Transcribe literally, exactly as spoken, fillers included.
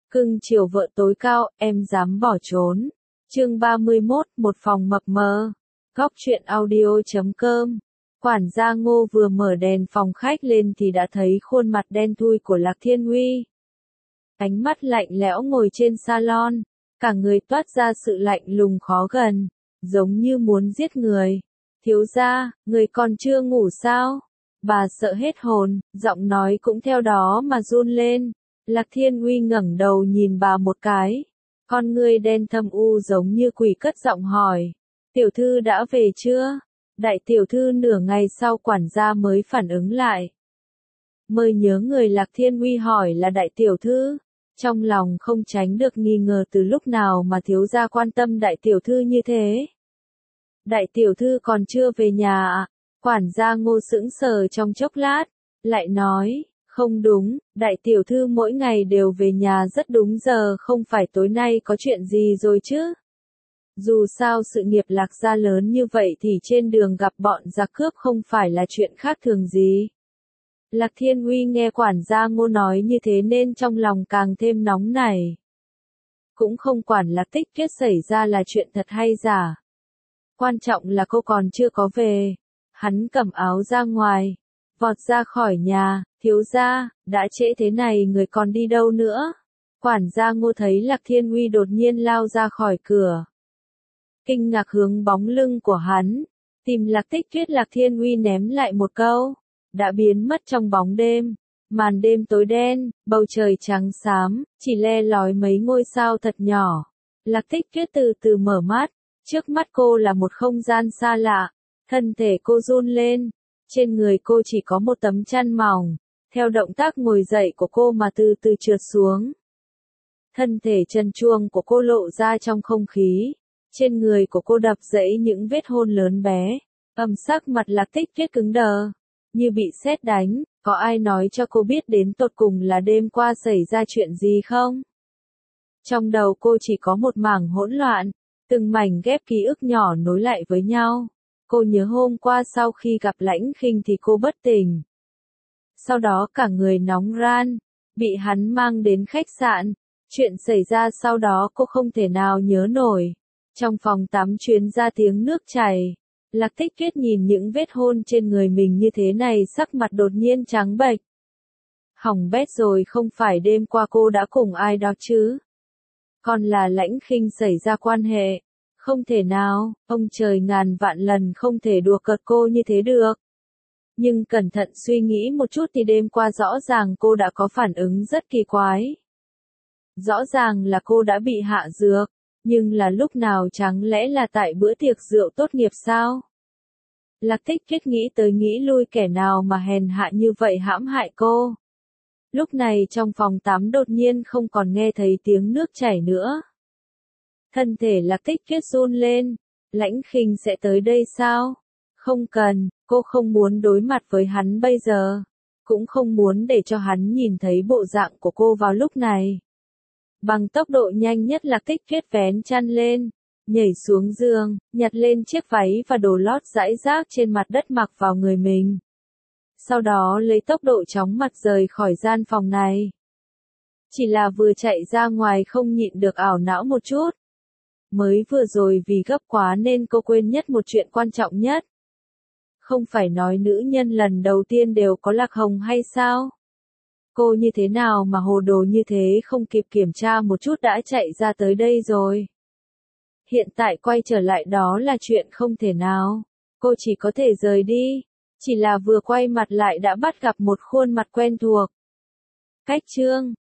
Cưng chiều vợ tối cao, em dám bỏ trốn. Chương ba mươi mốt, một phòng mập mờ. Góc truyện audio chấm com. Quản gia Ngô vừa mở đèn phòng khách lên thì đã thấy khuôn mặt đen thui của Lạc Thiên Uy. Ánh mắt lạnh lẽo ngồi trên salon, cả người toát ra sự lạnh lùng khó gần, giống như muốn giết người. Thiếu gia, người còn chưa ngủ sao? Bà sợ hết hồn, giọng nói cũng theo đó mà run lên. Lạc Thiên Uy ngẩng đầu nhìn bà một cái, con ngươi đen thâm u giống như quỷ cất giọng hỏi, tiểu thư đã về chưa? Đại tiểu thư nửa ngày sau quản gia mới phản ứng lại. Mới nhớ người Lạc Thiên Uy hỏi là đại tiểu thư, trong lòng không tránh được nghi ngờ từ lúc nào mà thiếu gia quan tâm đại tiểu thư như thế. Đại tiểu thư còn chưa về nhà à? Quản gia Ngô sững sờ trong chốc lát, lại nói, không đúng, đại tiểu thư mỗi ngày đều về nhà rất đúng giờ, không phải tối nay có chuyện gì rồi chứ? Dù sao sự nghiệp Lạc gia lớn như vậy thì trên đường gặp bọn giặc cướp không phải là chuyện khác thường gì. Lạc Thiên Uy nghe quản gia Ngô nói như thế nên trong lòng càng thêm nóng nảy. Cũng không quản Lạc Tích Tuyết xảy ra là chuyện thật hay giả. Quan trọng là cô còn chưa có về. Hắn cầm áo ra ngoài, vọt ra khỏi nhà, thiếu gia, đã trễ thế này người còn đi đâu nữa? Quản gia Ngô thấy Lạc Thiên Uy đột nhiên lao ra khỏi cửa. Kinh ngạc hướng bóng lưng của hắn, tìm Lạc Tích Tuyết. Lạc Thiên Uy ném lại một câu, đã biến mất trong bóng đêm. Màn đêm tối đen, bầu trời trắng xám, chỉ le lói mấy ngôi sao thật nhỏ. Lạc Tích Tuyết từ từ mở mắt, trước mắt cô là một không gian xa lạ. Thân thể cô run lên, trên người cô chỉ có một tấm chăn mỏng, theo động tác ngồi dậy của cô mà từ từ trượt xuống. Thân thể trần truồng của cô lộ ra trong không khí, trên người của cô đập dẫy những vết hôn lớn bé, âm sắc mặt Lạc Tích Tuyết cứng đờ, như bị sét đánh. Có ai nói cho cô biết đến tột cùng là đêm qua xảy ra chuyện gì không? Trong đầu cô chỉ có một mảng hỗn loạn, từng mảnh ghép ký ức nhỏ nối lại với nhau. Cô nhớ hôm qua sau khi gặp Lãnh Khinh thì cô bất tỉnh. Sau đó cả người nóng ran, bị hắn mang đến khách sạn. Chuyện xảy ra sau đó cô không thể nào nhớ nổi. Trong phòng tắm truyền ra tiếng nước chảy. Lạc Tích Tuyết nhìn những vết hôn trên người mình như thế này, sắc mặt đột nhiên trắng bệch. Hỏng bét rồi, không phải đêm qua cô đã cùng ai đó chứ? Còn là Lãnh Khinh xảy ra quan hệ. Không thể nào, ông trời ngàn vạn lần không thể đùa cợt cô như thế được. Nhưng cẩn thận suy nghĩ một chút thì đêm qua rõ ràng cô đã có phản ứng rất kỳ quái. Rõ ràng là cô đã bị hạ dược, nhưng là lúc nào, chẳng lẽ là tại bữa tiệc rượu tốt nghiệp sao? Lạc Tích Tuyết nghĩ tới nghĩ lui, kẻ nào mà hèn hạ như vậy hãm hại cô. Lúc này trong phòng tắm đột nhiên không còn nghe thấy tiếng nước chảy nữa. Thân thể Lạc Tích Tuyết run lên, Lãnh Khinh sẽ tới đây sao? Không cần, cô không muốn đối mặt với hắn bây giờ, cũng không muốn để cho hắn nhìn thấy bộ dạng của cô vào lúc này. Bằng tốc độ nhanh nhất Lạc Tích Tuyết vén chăn lên, nhảy xuống giường, nhặt lên chiếc váy và đồ lót rải rác trên mặt đất mặc vào người mình. Sau đó lấy tốc độ chóng mặt rời khỏi gian phòng này. Chỉ là vừa chạy ra ngoài không nhịn được ảo não một chút. Mới vừa rồi vì gấp quá nên cô quên nhất một chuyện quan trọng nhất. Không phải nói nữ nhân lần đầu tiên đều có lạc hồng hay sao? Cô như thế nào mà hồ đồ như thế, không kịp kiểm tra một chút đã chạy ra tới đây rồi. Hiện tại quay trở lại đó là chuyện không thể nào. Cô chỉ có thể rời đi. Chỉ là vừa quay mặt lại đã bắt gặp một khuôn mặt quen thuộc. Cách chương